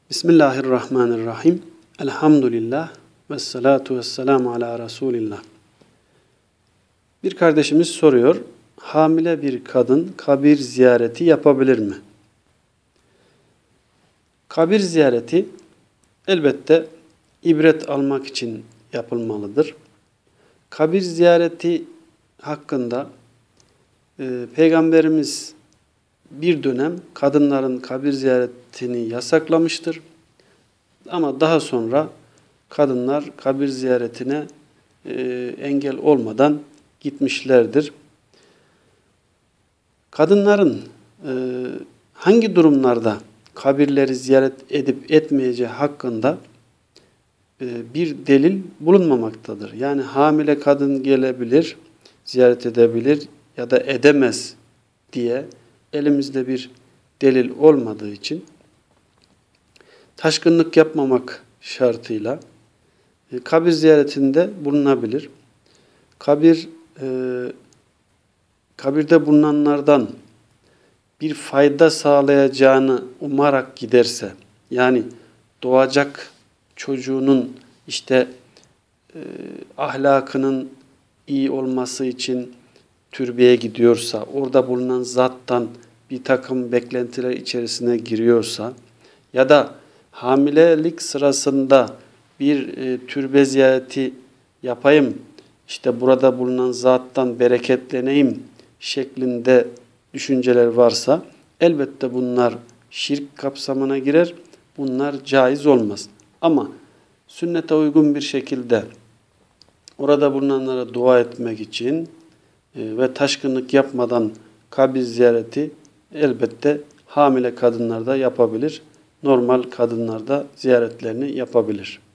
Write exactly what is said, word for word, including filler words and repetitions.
Bismillahirrahmanirrahim. Elhamdülillah ve salatu ve selamu ala Resulillah. Bir kardeşimiz soruyor, hamile bir kadın kabir ziyareti yapabilir mi? Kabir ziyareti elbette ibret almak için yapılmalıdır. Kabir ziyareti hakkında e, Peygamberimiz bir dönem kadınların kabir ziyaretini yasaklamıştır. Ama daha sonra kadınlar kabir ziyaretine e, engel olmadan gitmişlerdir. Kadınların e, hangi durumlarda kabirleri ziyaret edip etmeyeceği hakkında e, bir delil bulunmamaktadır. Yani hamile kadın gelebilir, ziyaret edebilir ya da edemez diye elimizde bir delil olmadığı için taşkınlık yapmamak şartıyla e, kabir ziyaretinde bulunabilir. Kabir e, kabirde bulunanlardan bir fayda sağlayacağını umarak giderse, yani doğacak çocuğunun işte e, ahlakının iyi olması için türbeye gidiyorsa, orada bulunan zattan bir takım beklentiler içerisine giriyorsa ya da hamilelik sırasında bir e, türbe ziyareti yapayım, işte burada bulunan zattan bereketleneyim şeklinde düşünceler varsa elbette bunlar şirk kapsamına girer. Bunlar caiz olmaz. Ama sünnete uygun bir şekilde orada bulunanlara dua etmek için e, ve taşkınlık yapmadan kabir ziyareti elbette hamile kadınlar da yapabilir. Normal kadınlar da ziyaretlerini yapabilir.